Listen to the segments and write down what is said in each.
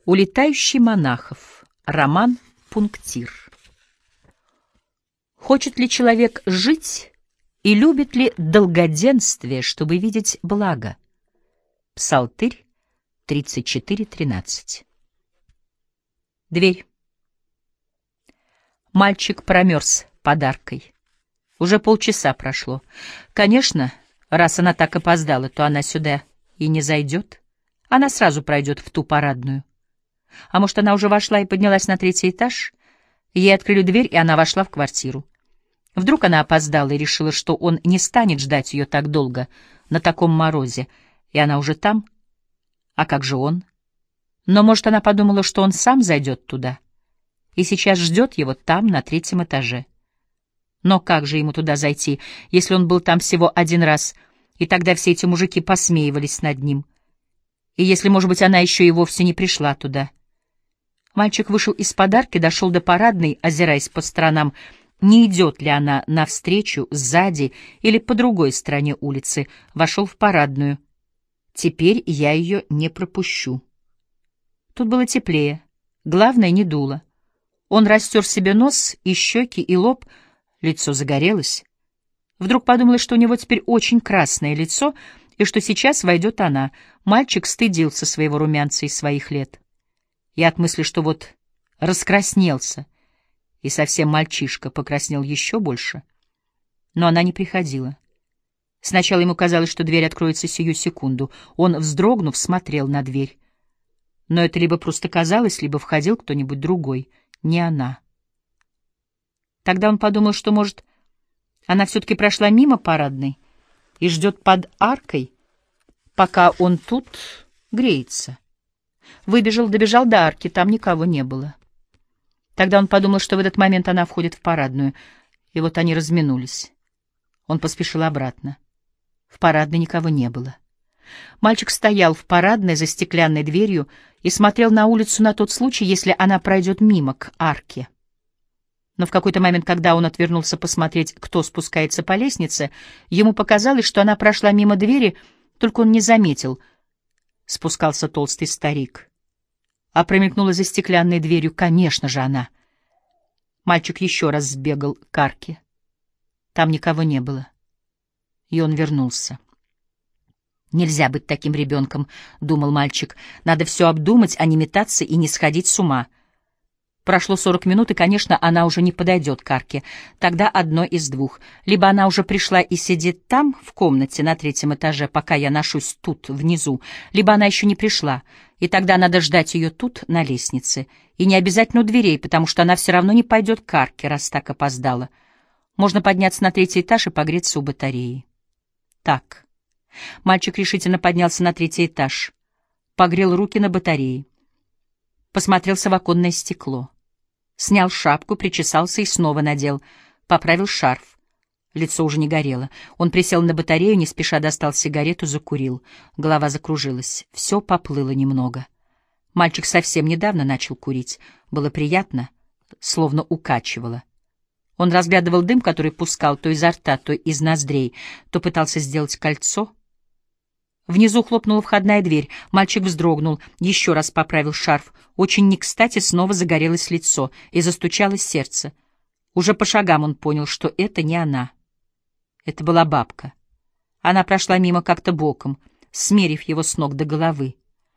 Улетающий монахов. Роман «Пунктир». Хочет ли человек жить и любит ли долгоденствие, чтобы видеть благо? Псалтырь 34:13. Дверь. Мальчик промерз под аркой. Уже полчаса прошло. Конечно, раз она так опоздала, то она сюда и не зайдет. Она сразу пройдет в ту парадную. А может, она уже вошла и поднялась на 3-й этаж? Ей открыли дверь, и она вошла в квартиру. Вдруг она опоздала и решила, что он не станет ждать ее так долго, на таком морозе, и она уже там? А как же он? Но, может, она подумала, что он сам зайдет туда, и сейчас ждет его там, на 3-м этаже. Но как же ему туда зайти, если он был там всего один раз, и тогда все эти мужики посмеивались над ним? И если, может быть, она еще и вовсе не пришла туда? Мальчик вышел из подарки, дошел до парадной, озираясь по сторонам, не идет ли она навстречу, сзади или по другой стороне улицы, вошел в парадную. Теперь я ее не пропущу. Тут было теплее, главное, не дуло. Он растер себе нос и щеки, и лоб, лицо загорелось. Вдруг подумалось, что у него теперь очень красное лицо, и что сейчас войдет она. Мальчик стыдился своего румянца и своих лет. И от мысли, что вот раскраснелся, и совсем мальчишка покраснел еще больше. Но она не приходила. Сначала ему казалось, что дверь откроется сию секунду. Он, вздрогнув, смотрел на дверь. Но это либо просто казалось, либо входил кто-нибудь другой, не она. Тогда он подумал, что, может, она все-таки прошла мимо парадной и ждет под аркой, пока он тут греется. Выбежал, добежал до арки, там никого не было. Тогда он подумал, что в этот момент она входит в парадную, и вот они разминулись. Он поспешил обратно. В парадной никого не было. Мальчик стоял в парадной за стеклянной дверью и смотрел на улицу на тот случай, если она пройдет мимо к арке. Но в какой-то момент, когда он отвернулся посмотреть, кто спускается по лестнице, ему показалось, что она прошла мимо двери, только он не заметил. Спускался толстый старик. А промелькнула за стеклянной дверью, конечно же, она. Мальчик еще раз сбегал к арке. Там никого не было. И он вернулся. «Нельзя быть таким ребенком», — думал мальчик. «Надо все обдумать, а не метаться и не сходить с ума». Прошло 40 минут, и, конечно, она уже не подойдет к арке. Тогда одно из двух. Либо она уже пришла и сидит там, в комнате на 3-м этаже, пока я ношусь тут, внизу, либо она еще не пришла, и тогда надо ждать ее тут, на лестнице. И не обязательно у дверей, потому что она все равно не пойдет к арке, раз так опоздала. Можно подняться на 3-й этаж и погреться у батареи. Так. Мальчик решительно поднялся на 3-й этаж, погрел руки на батарее. Посмотрелся в оконное стекло. Снял шапку, причесался и снова надел. Поправил шарф. Лицо уже не горело. Он присел на батарею, не спеша достал сигарету, закурил. Голова закружилась. Все поплыло немного. Мальчик совсем недавно начал курить. Было приятно, словно укачивало. Он разглядывал дым, который пускал то изо рта, то из ноздрей, то пытался сделать кольцо. Внизу хлопнула входная дверь. Мальчик вздрогнул, еще раз поправил шарф. Очень не кстати снова загорелось лицо, и застучалось сердце. Уже по шагам он понял, что это не она. Это была бабка. Она прошла мимо как-то боком, смерив его с ног до головы.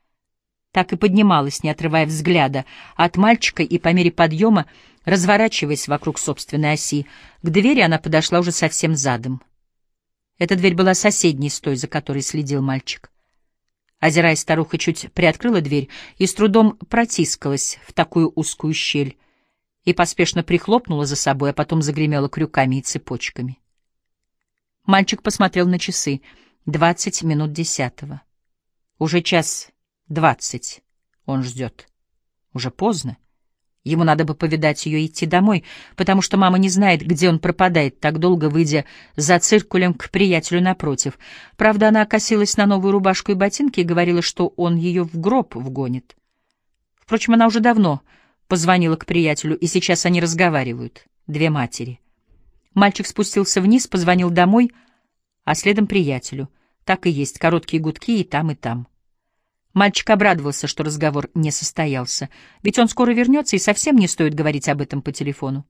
Так и поднималась, не отрывая взгляда от мальчика, и по мере подъема, разворачиваясь вокруг собственной оси, к двери она подошла уже совсем задом. Эта дверь была соседней с той, за которой следил мальчик. Озираясь, старуха чуть приоткрыла дверь и с трудом протискалась в такую узкую щель и поспешно прихлопнула за собой, а потом загремела крюками и цепочками. Мальчик посмотрел на часы. 20 минут 10. Уже 1:20 он ждет. Уже поздно. Ему надо бы повидать ее и идти домой, потому что мама не знает, где он пропадает, так долго выйдя за циркулем к приятелю напротив. Правда, она косилась на новую рубашку и ботинки и говорила, что он ее в гроб вгонит. Впрочем, она уже давно позвонила к приятелю, и сейчас они разговаривают, две матери. Мальчик спустился вниз, позвонил домой, а следом приятелю. Так и есть, короткие гудки и там, и там. Мальчик обрадовался, что разговор не состоялся, ведь он скоро вернется, и совсем не стоит говорить об этом по телефону.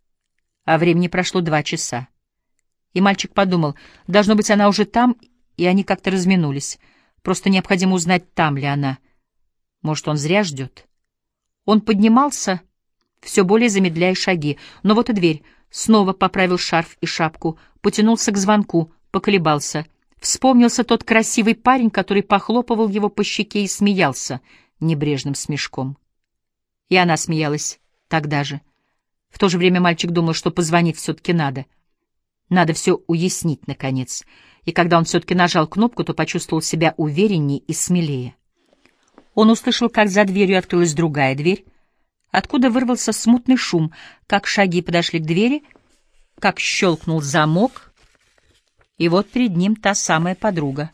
А времени прошло 2 часа. И мальчик подумал, должно быть, она уже там, и они как-то разминулись. Просто необходимо узнать, там ли она. Может, он зря ждет. Он поднимался, все более замедляя шаги, но вот и дверь. Снова поправил шарф и шапку, потянулся к звонку, поколебался. Вспомнился тот красивый парень, который похлопывал его по щеке и смеялся небрежным смешком. И она смеялась тогда же. В то же время мальчик думал, что позвонить все-таки надо. Надо все уяснить, наконец. И когда он все-таки нажал кнопку, то почувствовал себя увереннее и смелее. Он услышал, как за дверью открылась другая дверь, откуда вырвался смутный шум, как шаги подошли к двери, как щелкнул замок, и вот перед ним та самая подруга.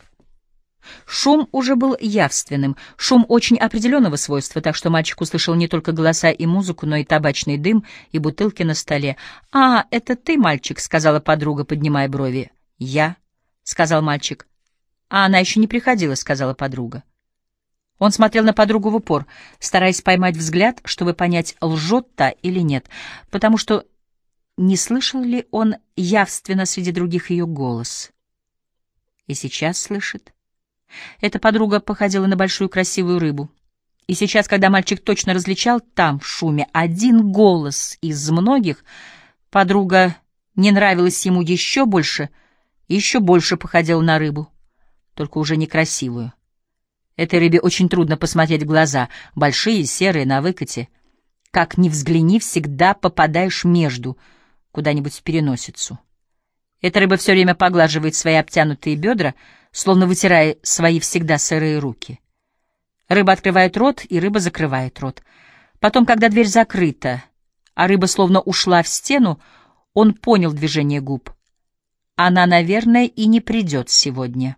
Шум уже был явственным, шум очень определенного свойства, так что мальчик услышал не только голоса и музыку, но и табачный дым, и бутылки на столе. «А, это ты, мальчик?» — сказала подруга, поднимая брови. «Я», — сказал мальчик. «А она еще не приходила», — сказала подруга. Он смотрел на подругу в упор, стараясь поймать взгляд, чтобы понять, лжет та или нет, потому что не слышал ли он явственно среди других ее голос. И сейчас слышит. Эта подруга походила на большую красивую рыбу. И сейчас, когда мальчик точно различал там, в шуме, один голос из многих, подруга не нравилась ему еще больше и еще больше походила на рыбу, только уже некрасивую. Этой рыбе очень трудно посмотреть в глаза, большие, серые, на выкате. Как ни взгляни, всегда попадаешь между, куда-нибудь в переносицу. Эта рыба все время поглаживает свои обтянутые бедра, словно вытирая свои всегда сырые руки. Рыба открывает рот, и рыба закрывает рот. Потом, когда дверь закрыта, а рыба словно ушла в стену, он понял движение губ. Она, наверное, и не придет сегодня.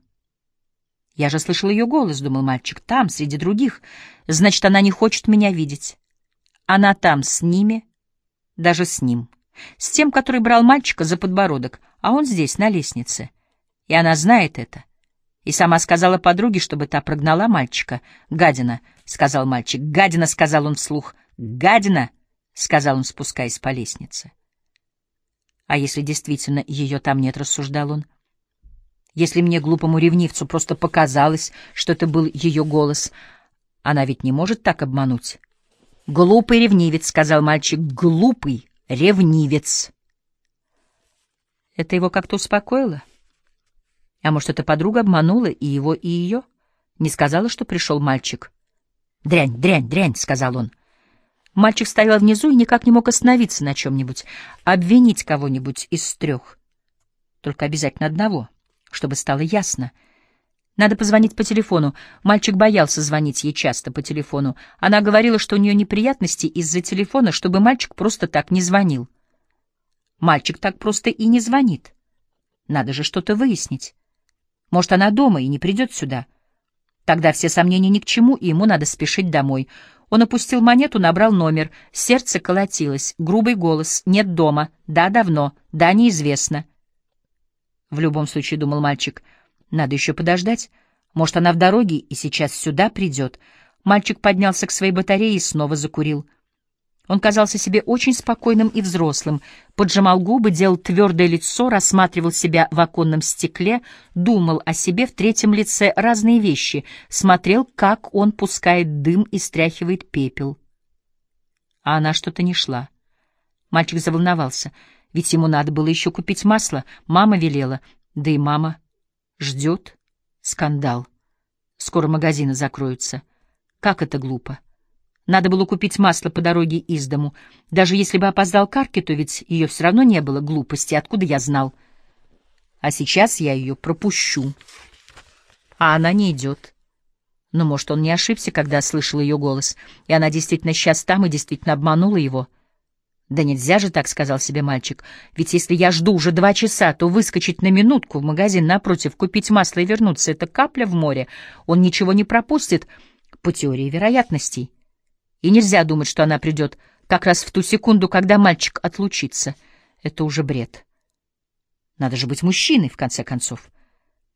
«Я же слышал ее голос», — думал мальчик, — «там, среди других. Значит, она не хочет меня видеть. Она там с ними, даже с ним, с тем, который брал мальчика за подбородок, а он здесь, на лестнице. И она знает это. И сама сказала подруге, чтобы та прогнала мальчика. «Гадина», — сказал мальчик. «Гадина», — сказал он вслух. «Гадина», — сказал он, спускаясь по лестнице. «А если действительно ее там нет», — рассуждал он? «Если мне, глупому ревнивцу, просто показалось, что это был ее голос, она ведь не может так обмануть». «Глупый ревнивец», — сказал мальчик. «Глупый ревнивец». Это его как-то успокоило. А может, эта подруга обманула и его, и ее? Не сказала, что пришел мальчик. «Дрянь, дрянь, дрянь», — сказал он. Мальчик стоял внизу и никак не мог остановиться на чем-нибудь, обвинить кого-нибудь из 3. Только обязательно одного, чтобы стало ясно. Надо позвонить по телефону. Мальчик боялся звонить ей часто по телефону. Она говорила, что у нее неприятности из-за телефона, чтобы мальчик просто так не звонил. Мальчик так просто и не звонит. Надо же что-то выяснить. Может, она дома и не придет сюда. Тогда все сомнения ни к чему, и ему надо спешить домой. Он опустил монету, набрал номер. Сердце колотилось. Грубый голос. «Нет дома. Да, давно. Да, неизвестно». В любом случае, думал мальчик, надо еще подождать. Может, она в дороге и сейчас сюда придет. Мальчик поднялся к своей батарее и снова закурил. Он казался себе очень спокойным и взрослым, поджимал губы, делал твердое лицо, рассматривал себя в оконном стекле, думал о себе в 3-м лице разные вещи, смотрел, как он пускает дым и стряхивает пепел. А она что-то не шла. Мальчик заволновался, ведь ему надо было еще купить масло, мама велела, да и мама ждет. Скандал. Скоро магазины закроются. Как это глупо. Надо было купить масло по дороге из дому. Даже если бы опоздал к арке, то ведь ее все равно не было. Глупости, откуда я знал? А сейчас я ее пропущу. А она не идет. Но, может, он не ошибся, когда слышал ее голос, и она действительно сейчас там и действительно обманула его. «Да нельзя же так», — сказал себе мальчик. «Ведь если я жду уже 2 часа, то выскочить на минутку в магазин напротив, купить масло и вернуться — это капля в море. Он ничего не пропустит по теории вероятностей. И нельзя думать, что она придет как раз в ту секунду, когда мальчик отлучится. Это уже бред. Надо же быть мужчиной, в конце концов.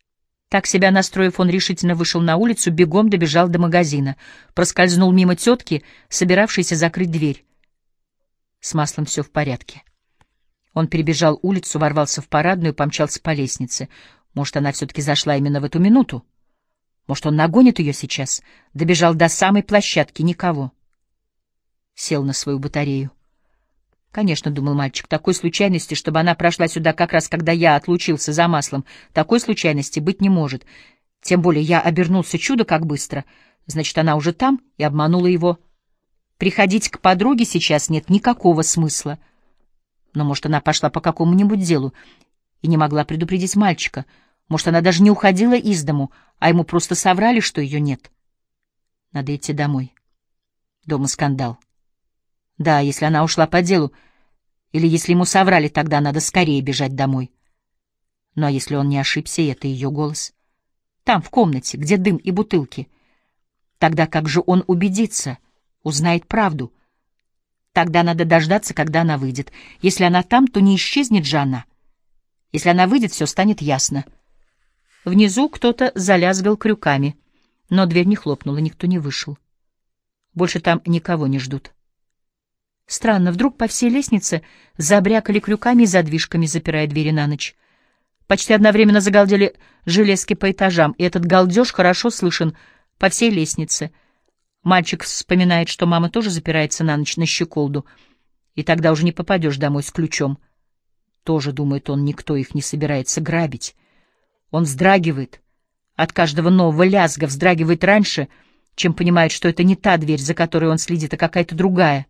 Так себя настроив, он решительно вышел на улицу, бегом добежал до магазина, проскользнул мимо тетки, собиравшейся закрыть дверь. С маслом все в порядке. Он перебежал улицу, ворвался в парадную, помчался по лестнице. Может, она все-таки зашла именно в эту минуту? Может, он нагонит ее сейчас? Добежал до самой площадки, никого. Сел на свою батарею. Конечно, — думал мальчик, — такой случайности, чтобы она прошла сюда как раз, когда я отлучился за маслом, такой случайности быть не может. Тем более я обернулся чудо как быстро. Значит, она уже там и обманула его. Приходить к подруге сейчас нет никакого смысла. Но, может, она пошла по какому-нибудь делу и не могла предупредить мальчика. Может, она даже не уходила из дому, а ему просто соврали, что ее нет. Надо идти домой. Дома скандал. Да, если она ушла по делу, или если ему соврали, тогда надо скорее бежать домой. Ну а если он не ошибся, и это ее голос? Там, в комнате, где дым и бутылки. Тогда как же он убедится, узнает правду? Тогда надо дождаться, когда она выйдет. Если она там, то не исчезнет же она. Если она выйдет, все станет ясно. Внизу кто-то залязгал крюками, но дверь не хлопнула, никто не вышел. Больше там никого не ждут. Странно, вдруг по всей лестнице забрякали крюками и задвижками, запирая двери на ночь. Почти одновременно загалдели железки по этажам, и этот галдеж хорошо слышен по всей лестнице. Мальчик вспоминает, что мама тоже запирается на ночь на щеколду, и тогда уже не попадешь домой с ключом. Тоже, думает он, никто их не собирается грабить. Он вздрагивает от каждого нового лязга, вздрагивает раньше, чем понимает, что это не та дверь, за которой он следит, а какая-то другая.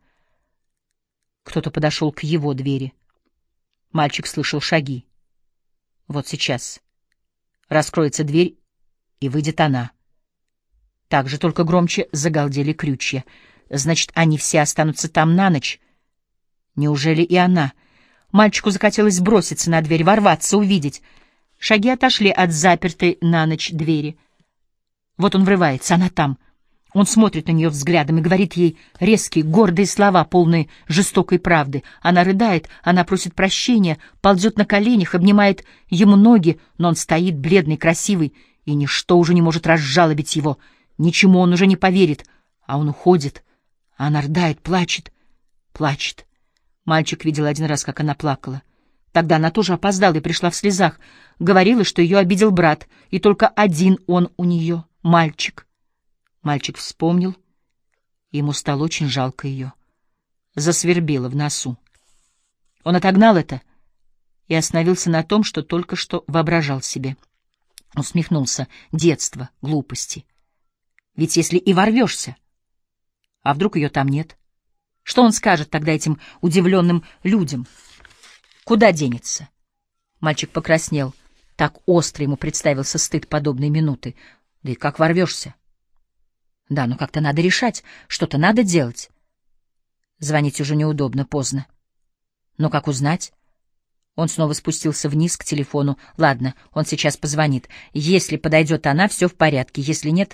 Кто-то подошел к его двери. Мальчик слышал шаги. Вот сейчас. Раскроется дверь, и выйдет она. Так же, только громче загалдели крючья. Значит, они все останутся там на ночь. Неужели и она? Мальчику захотелось броситься на дверь, ворваться, увидеть. Шаги отошли от запертой на ночь двери. Вот он врывается, она там. Он смотрит на нее взглядом и говорит ей резкие, гордые слова, полные жестокой правды. Она рыдает, она просит прощения, ползет на коленях, обнимает ему ноги, но он стоит, бледный, красивый, и ничто уже не может разжалобить его. Ничему он уже не поверит, а он уходит. А она рыдает, плачет, плачет. Мальчик видел один раз, как она плакала. Тогда она тоже опоздала и пришла в слезах. Говорила, что ее обидел брат, и только один он у нее, мальчик. Мальчик вспомнил, и ему стало очень жалко ее. Засвербело в носу. Он отогнал это и остановился на том, что только что воображал себе. Усмехнулся. Детство, глупости. Ведь если и ворвешься, а вдруг ее там нет? Что он скажет тогда этим удивленным людям? Куда денется? Мальчик покраснел. Так остро ему представился стыд подобной минуты. Да и как ворвешься? Да, но как-то надо решать, что-то надо делать. Звонить уже неудобно, поздно. Но как узнать? Он снова спустился вниз к телефону. Ладно, он сейчас позвонит. Если подойдет она, все в порядке. Если нет,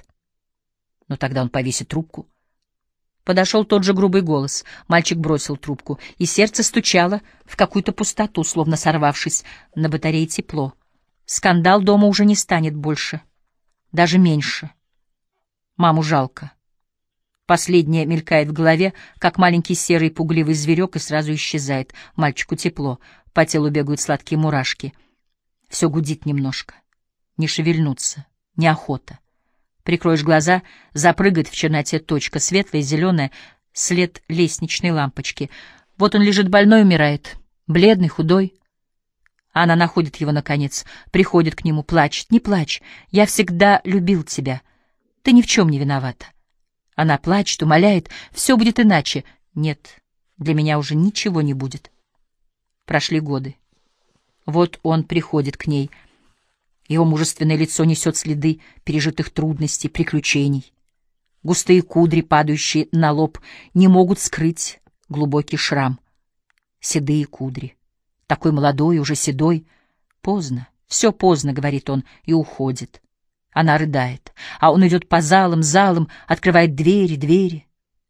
но тогда он повесит трубку. Подошел тот же грубый голос. Мальчик бросил трубку, и сердце стучало в какую-то пустоту, словно сорвавшись на батарее тепло. Скандал дома уже не станет больше, даже меньше. Маму жалко. Последнее мелькает в голове, как маленький серый пугливый зверек, и сразу исчезает. Мальчику тепло, по телу бегают сладкие мурашки. Все гудит немножко. Не шевельнуться, неохота. Прикроешь глаза, запрыгает в черноте точка, светлая, зеленая, след лестничной лампочки. Вот он лежит больной, умирает, бледный, худой. Она находит его, наконец, приходит к нему, плачет. «Не плачь, я всегда любил тебя. Ты ни в чем не виновата». Она плачет, умоляет, все будет иначе. Нет, для меня уже ничего не будет. Прошли годы. Вот он приходит к ней. Его мужественное лицо несет следы пережитых трудностей, приключений. Густые кудри, падающие на лоб, не могут скрыть глубокий шрам. Седые кудри. Такой молодой, уже седой. Поздно, все поздно, говорит он, и уходит. Она рыдает, а он идет по залам, открывает двери.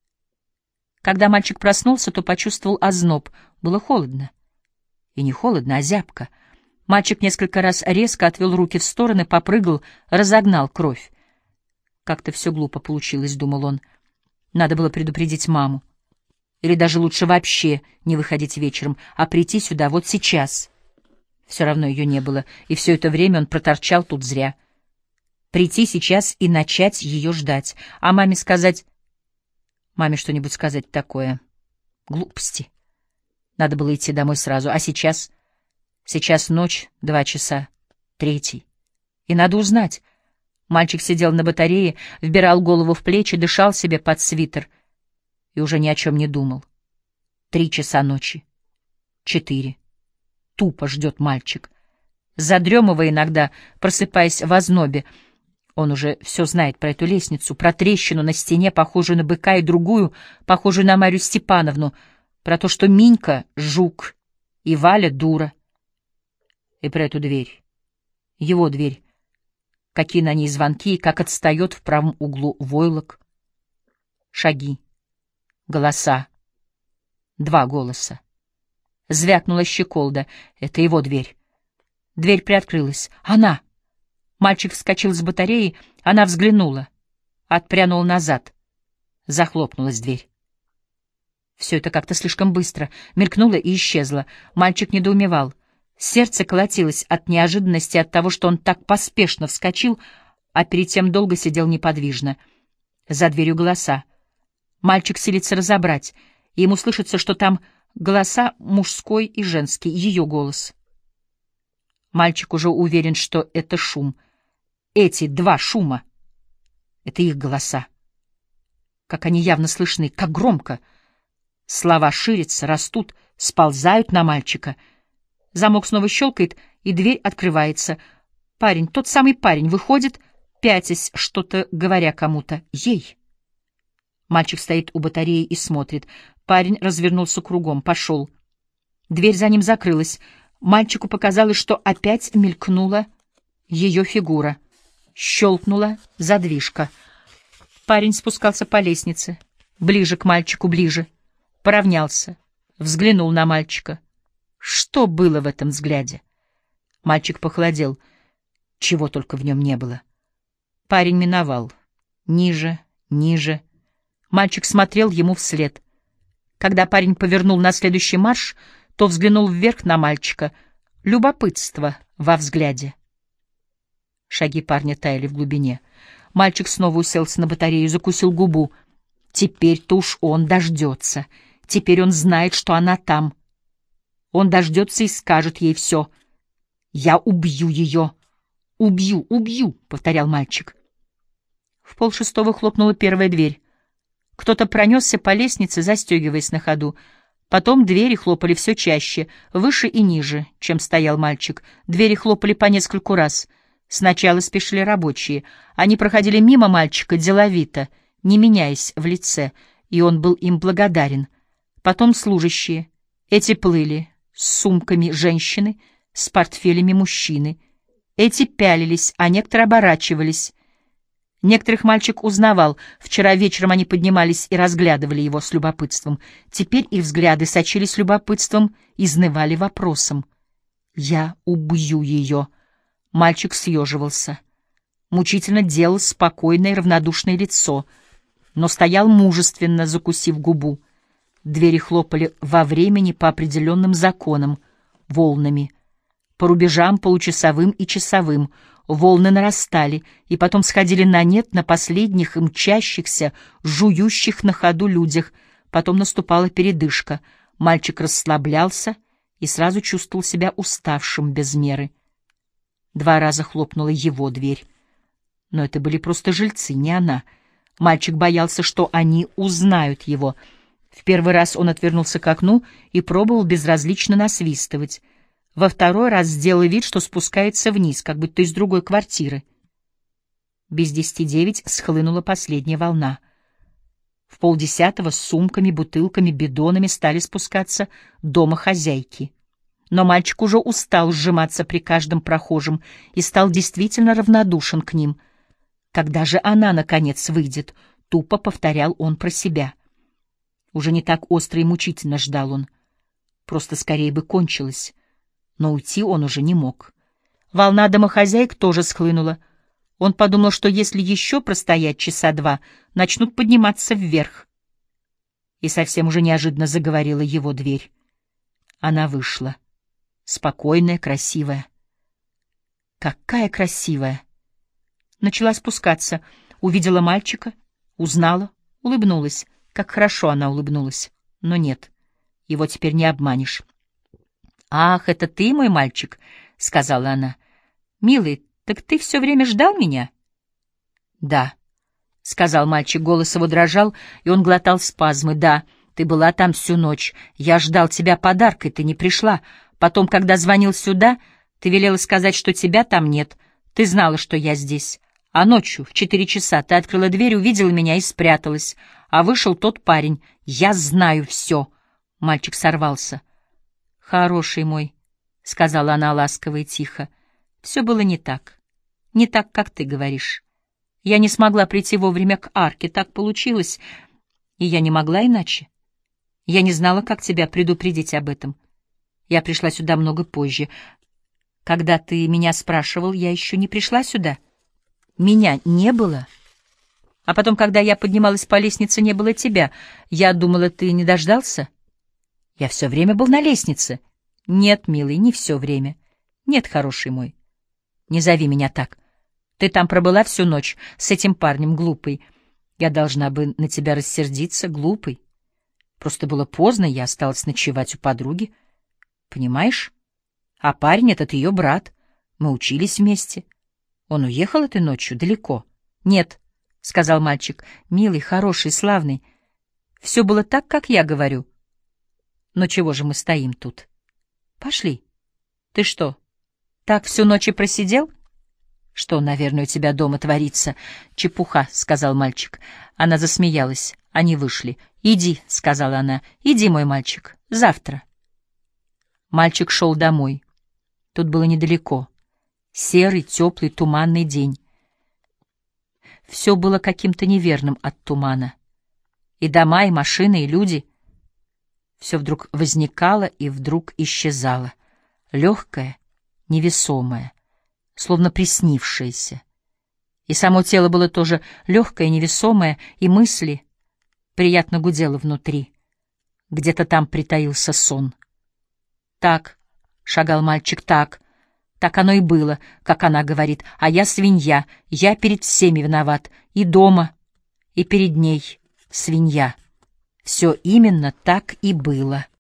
Когда мальчик проснулся, то почувствовал озноб. Было холодно. И не холодно, а зябко. Мальчик несколько раз резко отвел руки в стороны, попрыгал, разогнал кровь. «Как-то все глупо получилось», — думал он. «Надо было предупредить маму. Или даже лучше вообще не выходить вечером, а прийти сюда вот сейчас». Все равно ее не было, и все это время он проторчал тут зря. Прийти сейчас и начать ее ждать, а маме сказать... Маме что-нибудь сказать такое. Глупости. Надо было идти домой сразу, а сейчас... Сейчас ночь, 2 часа, 3. И надо узнать. Мальчик сидел на батарее, вбирал голову в плечи, дышал себе под свитер и уже ни о чем не думал. 3 часа ночи. 4. Тупо ждет мальчик. Задремывая иногда, просыпаясь в ознобе. Он уже все знает про эту лестницу, про трещину на стене, похожую на быка, и другую, похожую на Марью Степановну, про то, что Минька — жук и Валя — дура. И про эту дверь. Его дверь. Какие на ней звонки, и как отстает в правом углу войлок. Шаги. Голоса. 2 голоса. Звякнула щеколда. Это его дверь. Дверь приоткрылась. Она! Мальчик вскочил с батареи, она взглянула. Отпрянула назад. Захлопнулась дверь. Все это как-то слишком быстро. Мелькнуло и исчезло. Мальчик недоумевал. Сердце колотилось от неожиданности, от того, что он так поспешно вскочил, а перед тем долго сидел неподвижно. За дверью голоса. Мальчик силится разобрать, и ему слышится, что там голоса мужской и женский, ее голос. Мальчик уже уверен, что это шум. Эти 2 шума — это их голоса. Как они явно слышны, как громко. Слова ширятся, растут, сползают на мальчика. Замок снова щелкает, и дверь открывается. Парень, тот самый парень, выходит, пятясь, что-то говоря кому-то. Ей. Мальчик стоит у батареи и смотрит. Парень развернулся кругом, пошел. Дверь за ним закрылась. Мальчику показалось, что опять мелькнула ее фигура. Щелкнула задвижка. Парень спускался по лестнице. Ближе к мальчику, ближе. Поравнялся. Взглянул на мальчика. Что было в этом взгляде? Мальчик похолодел. Чего только в нем не было. Парень миновал. Ниже, ниже. Мальчик смотрел ему вслед. Когда парень повернул на следующий марш, то взглянул вверх на мальчика. Любопытство во взгляде. Шаги парня таяли в глубине. Мальчик снова уселся на батарею, закусил губу. Теперь-то уж он дождется. Теперь он знает, что она там. Он дождется и скажет ей все. «Я убью ее! Убью, убью!» — повторял мальчик. В 5:30 хлопнула первая дверь. Кто-то пронесся по лестнице, застегиваясь на ходу. Потом двери хлопали все чаще, выше и ниже, чем стоял мальчик. Двери хлопали по нескольку раз. Сначала спешили рабочие. Они проходили мимо мальчика деловито, не меняясь в лице, и он был им благодарен. Потом служащие. Эти плыли с сумками женщины, с портфелями мужчины. Эти пялились, а некоторые оборачивались. Некоторых мальчик узнавал. Вчера вечером они поднимались и разглядывали его с любопытством. Теперь их взгляды сочились любопытством, изнывали вопросом. «Я убью ее». Мальчик съеживался. Мучительно делал спокойное и равнодушное лицо, но стоял мужественно, закусив губу. Двери хлопали во времени по определенным законам, волнами. По рубежам получасовым и часовым волны нарастали и потом сходили на нет на последних и мчащихся, жующих на ходу людях. Потом наступала передышка. Мальчик расслаблялся и сразу чувствовал себя уставшим без меры. 2 раза хлопнула его дверь. Но это были просто жильцы, не она. Мальчик боялся, что они узнают его. В первый раз он отвернулся к окну и пробовал безразлично насвистывать. Во второй раз сделал вид, что спускается вниз, как будто из другой квартиры. Без 10:09 схлынула последняя волна. В 9:30 с сумками, бутылками, бидонами стали спускаться домохозяйки. Но мальчик уже устал сжиматься при каждом прохожем и стал действительно равнодушен к ним. «Когда же она, наконец, выйдет?» — тупо повторял он про себя. Уже не так остро и мучительно ждал он. Просто скорее бы кончилось. но уйти он уже не мог. Волна домохозяек тоже схлынула. Он подумал, что если еще простоять часа два, начнут подниматься вверх. И совсем уже неожиданно заговорила его дверь. Она вышла. Спокойная, красивая. Какая красивая! Начала спускаться, увидела мальчика, узнала, улыбнулась. Как хорошо она улыбнулась. Но нет, его теперь не обманешь. «Ах, это ты, мой мальчик?» — сказала она. «Милый, так ты все время ждал меня?» «Да», — сказал мальчик, голос его дрожал, и он глотал спазмы. «Да, ты была там всю ночь. Я ждал тебя подаркой, ты не пришла. Потом, когда звонил сюда, ты велела сказать, что тебя там нет. Ты знала, что я здесь. А ночью, в 4 часа, ты открыла дверь, увидела меня и спряталась. А вышел тот парень. Я знаю все». Мальчик сорвался. «Хороший мой», — сказала она ласково и тихо, — «все было не так. Не так, как ты говоришь. Я не смогла прийти вовремя к арке, так получилось, и я не могла иначе. Я не знала, как тебя предупредить об этом. Я пришла сюда много позже. Когда ты меня спрашивал, я еще не пришла сюда. Меня не было. А потом, когда я поднималась по лестнице, не было тебя. Я думала, ты не дождался? Я все время был на лестнице. Нет, милый, не все время. Нет, хороший мой. Не зови меня так. Ты там пробыла всю ночь с этим парнем, глупый. Я должна бы на тебя рассердиться, глупый. Просто было поздно, я осталась ночевать у подруги. Понимаешь? А парень этот ее брат. Мы учились вместе. Он уехал этой ночью далеко. Нет, — сказал мальчик, — милый, хороший, славный. Все было так, как я говорю. Но чего же мы стоим тут? Пошли. Ты что, так всю ночь и просидел? Что, наверное, у тебя дома творится? Чепуха, — сказал мальчик. Она засмеялась. Они вышли. Иди, — сказала она, — иди, мой мальчик, завтра. Мальчик шел домой. Тут было недалеко. Серый, теплый, туманный день. Все было каким-то неверным от тумана. И дома, и машины, и люди. Все вдруг возникало и вдруг исчезало. Легкое, невесомое, словно приснившееся. И само тело было тоже легкое, невесомое, и мысли приятно гудело внутри. Где-то там притаился сон. Так, — шагал мальчик, — так оно и было, как она говорит, а я свинья, я перед всеми виноват, и дома, и перед ней свинья. Все именно так и было.